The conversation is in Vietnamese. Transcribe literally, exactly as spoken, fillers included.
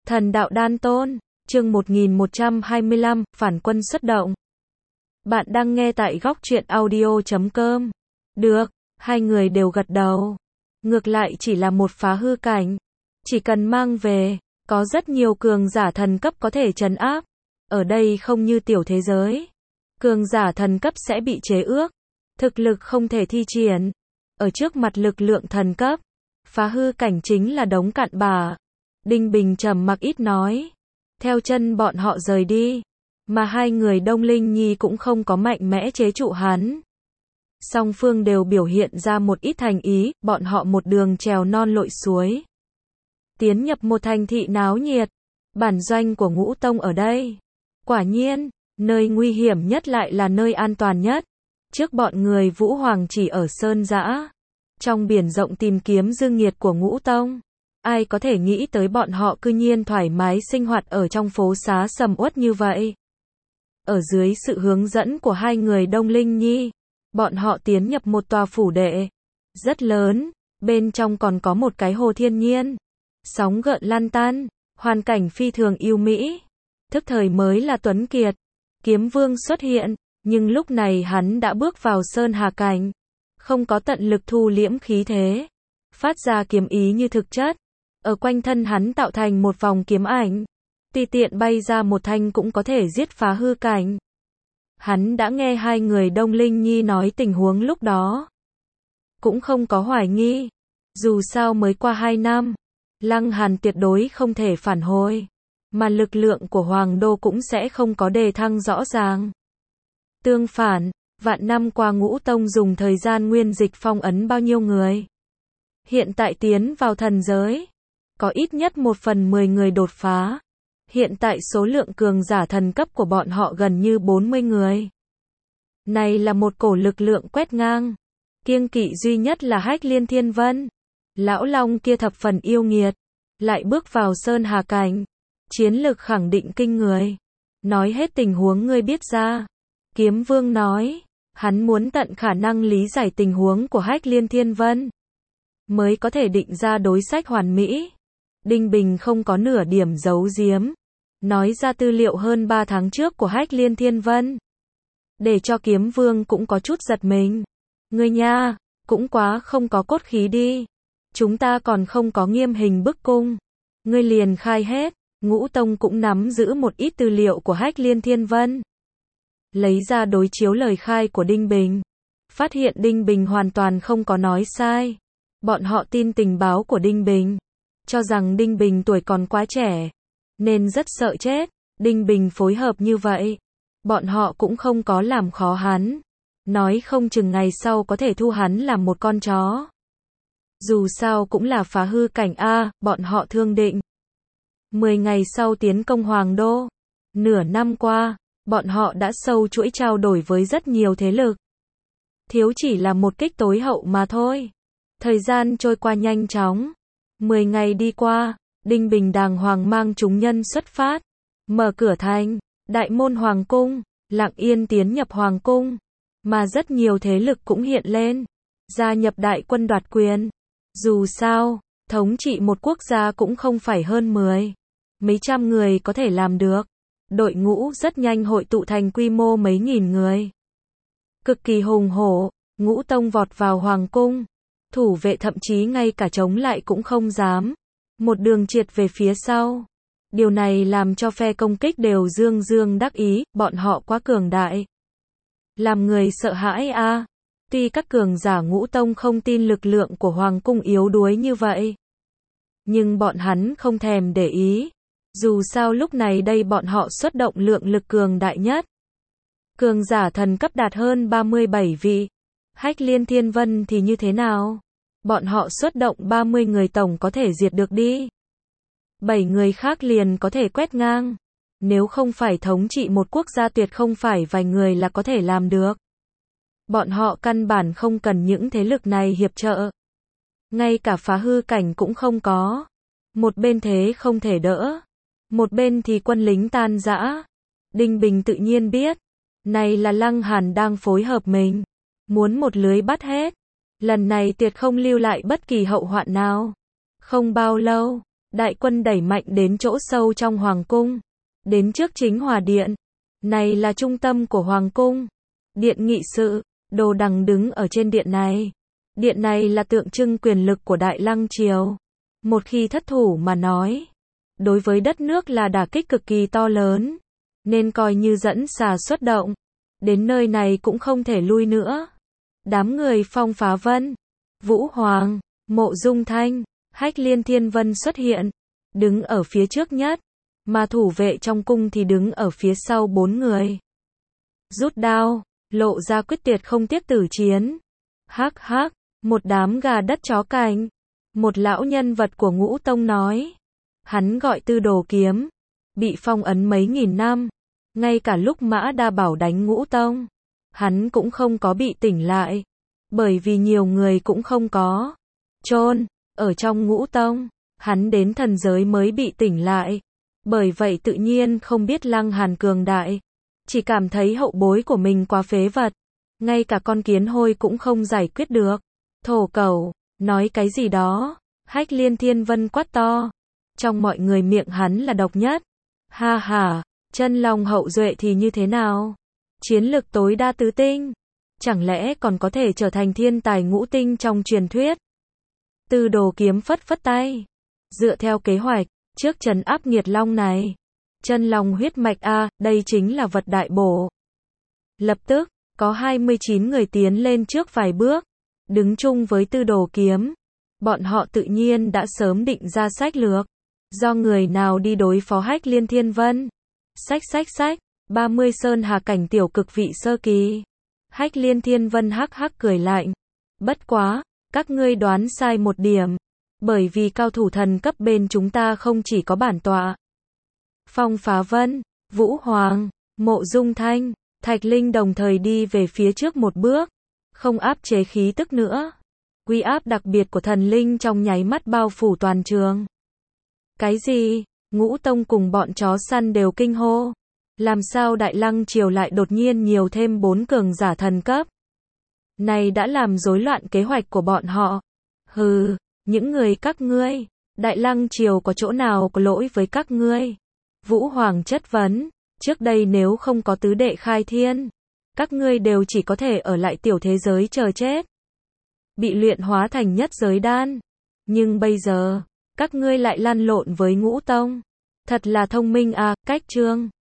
Thần đạo đan tôn, chương một nghìn một trăm hai mươi lăm, phản quân xuất động. Bạn đang nghe tại góc truyện audio chấm com. Được, hai người đều gật đầu. Ngược lại chỉ là một phá hư cảnh. Chỉ cần mang về, có rất nhiều cường giả thần cấp có thể trấn áp. Ở đây không như tiểu thế giới. Cường giả thần cấp sẽ bị chế ước. Thực lực không thể thi triển. Ở trước mặt lực lượng thần cấp, phá hư cảnh chính là đống cặn bã. Đinh Bình trầm mặc ít nói. Theo chân bọn họ rời đi. Mà hai người Đông Linh Nhi cũng không có mạnh mẽ chế trụ hắn. Song phương đều biểu hiện ra một ít thành ý, bọn họ một đường trèo non lội suối. Tiến nhập một thành thị náo nhiệt. Bản doanh của Ngũ Tông ở đây. Quả nhiên, nơi nguy hiểm nhất lại là nơi an toàn nhất. Trước bọn người Vũ Hoàng chỉ ở Sơn Dã. Trong biển rộng tìm kiếm dương nhiệt của Ngũ Tông. Ai có thể nghĩ tới bọn họ cư nhiên thoải mái sinh hoạt ở trong phố xá sầm uất như vậy. Ở dưới sự hướng dẫn của hai người Đông Linh Nhi, bọn họ tiến nhập một tòa phủ đệ. Rất lớn, bên trong còn có một cái hồ thiên nhiên. Sóng gợn lan tan, hoàn cảnh phi thường yêu mỹ. Thức thời mới là tuấn kiệt. Kiếm Vương xuất hiện, nhưng lúc này hắn đã bước vào Sơn Hà Cảnh. Không có tận lực thu liễm khí thế. Phát ra kiếm ý như thực chất. Ở quanh thân hắn tạo thành một vòng kiếm ảnh. Tùy tiện bay ra một thanh cũng có thể giết phá hư cảnh. Hắn đã nghe hai người Đông Linh Nhi nói tình huống lúc đó. Cũng không có hoài nghi. Dù sao mới qua hai năm. Lăng Hàn tuyệt đối không thể phản hồi. Mà lực lượng của Hoàng Đô cũng sẽ không có đề thăng rõ ràng. Tương phản, vạn năm qua Ngũ Tông dùng thời gian nguyên dịch phong ấn bao nhiêu người. Hiện tại tiến vào thần giới. Có ít nhất một phần mười người đột phá. Hiện tại số lượng cường giả thần cấp của bọn họ gần như bốn mươi người. Này là một cổ lực lượng quét ngang. Kiêng kỵ duy nhất là Hách Liên Thiên Vân. Lão Long kia thập phần yêu nghiệt. Lại bước vào Sơn Hà Cảnh. Chiến lực khẳng định kinh người. Nói hết tình huống ngươi biết ra. Kiếm Vương nói. Hắn muốn tận khả năng lý giải tình huống của Hách Liên Thiên Vân. Mới có thể định ra đối sách hoàn mỹ. Đinh Bình không có nửa điểm giấu giếm. Nói ra tư liệu hơn ba tháng trước của Hách Liên Thiên Vân. Để cho Kiếm Vương cũng có chút giật mình. Ngươi nha, cũng quá không có cốt khí đi. Chúng ta còn không có nghiêm hình bức cung. Ngươi liền khai hết. Ngũ Tông cũng nắm giữ một ít tư liệu của Hách Liên Thiên Vân. Lấy ra đối chiếu lời khai của Đinh Bình. Phát hiện Đinh Bình hoàn toàn không có nói sai. Bọn họ tin tình báo của Đinh Bình. Cho rằng Đinh Bình tuổi còn quá trẻ. Nên rất sợ chết. Đinh Bình phối hợp như vậy. Bọn họ cũng không có làm khó hắn. Nói không chừng ngày sau có thể thu hắn làm một con chó. Dù sao cũng là phá hư cảnh A, bọn họ thương định. Mười ngày sau tiến công Hoàng Đô. Nửa năm qua, bọn họ đã sâu chuỗi trao đổi với rất nhiều thế lực. Thiếu chỉ là một kích tối hậu mà thôi. Thời gian trôi qua nhanh chóng. Mười ngày đi qua, Đinh Bình đàng hoàng mang chúng nhân xuất phát. Mở cửa thành, đại môn Hoàng Cung, lặng yên tiến nhập Hoàng Cung. Mà rất nhiều thế lực cũng hiện lên. Gia nhập đại quân đoạt quyền. Dù sao, thống trị một quốc gia cũng không phải hơn mười. Mấy trăm người có thể làm được. Đội ngũ rất nhanh hội tụ thành quy mô mấy nghìn người. Cực kỳ hùng hổ, Ngũ Tông vọt vào Hoàng Cung. Thủ vệ thậm chí ngay cả chống lại cũng không dám. Một đường triệt về phía sau. Điều này làm cho phe công kích đều dương dương đắc ý, bọn họ quá cường đại. Làm người sợ hãi a. À. Tuy các cường giả Ngũ Tông không tin lực lượng của Hoàng Cung yếu đuối như vậy. Nhưng bọn hắn không thèm để ý. Dù sao lúc này đây bọn họ xuất động lượng lực cường đại nhất. Cường giả thần cấp đạt hơn ba mươi bảy vị. Hách Liên Thiên Vân thì như thế nào? Bọn họ xuất động ba mươi người tổng có thể diệt được đi. bảy người khác liền có thể quét ngang. Nếu không phải thống trị một quốc gia tuyệt không phải vài người là có thể làm được. Bọn họ căn bản không cần những thế lực này hiệp trợ. Ngay cả phá hư cảnh cũng không có. Một bên thế không thể đỡ. Một bên thì quân lính tan rã. Đinh Bình tự nhiên biết. Này là Lăng Hàn đang phối hợp mình. Muốn một lưới bắt hết. Lần này tuyệt không lưu lại bất kỳ hậu hoạn nào. Không bao lâu, Đại quân đẩy mạnh đến chỗ sâu trong hoàng cung, đến trước chính hòa điện. Này là trung tâm của hoàng cung. Điện nghị sự, Đồ Đằng đứng ở trên điện này. Điện này là tượng trưng quyền lực của Đại Lăng triều. Một khi thất thủ mà nói, đối với đất nước là đả kích cực kỳ to lớn, nên coi như dẫn xà xuất động. Đến nơi này cũng không thể lui nữa. Đám người Phong Phá Vân, Vũ Hoàng, Mộ Dung Thanh, Hách Liên Thiên Vân xuất hiện, đứng ở phía trước nhất, mà thủ vệ trong cung thì đứng ở phía sau bốn người. Rút đao, lộ ra quyết tuyệt không tiếc tử chiến. Hắc hắc, một đám gà đất chó cành. Một lão nhân vật của Ngũ Tông nói. Hắn gọi Tư Đồ Kiếm, bị phong ấn mấy nghìn năm. Ngay cả lúc Mã Đa Bảo đánh Ngũ Tông, hắn cũng không có bị tỉnh lại. Bởi vì nhiều người cũng không có chôn ở trong Ngũ Tông, hắn đến thần giới mới bị tỉnh lại. Bởi vậy tự nhiên không biết Lăng Hàn cường đại, chỉ cảm thấy hậu bối của mình quá phế vật, ngay cả con kiến hôi cũng không giải quyết được. Thổ cẩu, nói cái gì đó? Hách Liên Thiên Vân quát to. Trong mọi người miệng hắn là độc nhất. Ha ha, chân long hậu duệ thì như thế nào? Chiến lực tối đa tứ tinh, chẳng lẽ còn có thể trở thành thiên tài ngũ tinh trong truyền thuyết? Tư Đồ Kiếm phất phất tay. Dựa theo kế hoạch, trước trấn áp nghiệt long này, chân long huyết mạch a, đây chính là vật đại bổ. Lập tức, có hai mươi chín người tiến lên trước vài bước, đứng chung với Tư Đồ Kiếm. Bọn họ tự nhiên đã sớm định ra sách lược, do người nào đi đối phó Hách Liên Thiên Vân. Sách sách sách, ba mươi sơn hà cảnh tiểu cực vị sơ kỳ. Hách Liên Thiên Vân hắc hắc cười lạnh. Bất quá, các ngươi đoán sai một điểm. Bởi vì cao thủ thần cấp bên chúng ta không chỉ có bản tọa. Phong Phá Vân, Vũ Hoàng, Mộ Dung Thanh, Thạch Linh đồng thời đi về phía trước một bước, không áp chế khí tức nữa. Uy áp đặc biệt của thần linh trong nháy mắt bao phủ toàn trường. Cái gì? Ngũ Tông cùng bọn chó săn đều kinh hô. Làm sao Đại Lăng triều lại đột nhiên nhiều thêm bốn cường giả thần cấp? Này đã làm rối loạn kế hoạch của bọn họ. Hừ, những người các ngươi, Đại Lăng triều có chỗ nào có lỗi với các ngươi? Vũ Hoàng chất vấn, trước đây nếu không có tứ đệ khai thiên, các ngươi đều chỉ có thể ở lại tiểu thế giới chờ chết, bị luyện hóa thành nhất giới đan. Nhưng bây giờ, các ngươi lại lăn lộn với Ngũ Tông. Thật là thông minh à, cách chương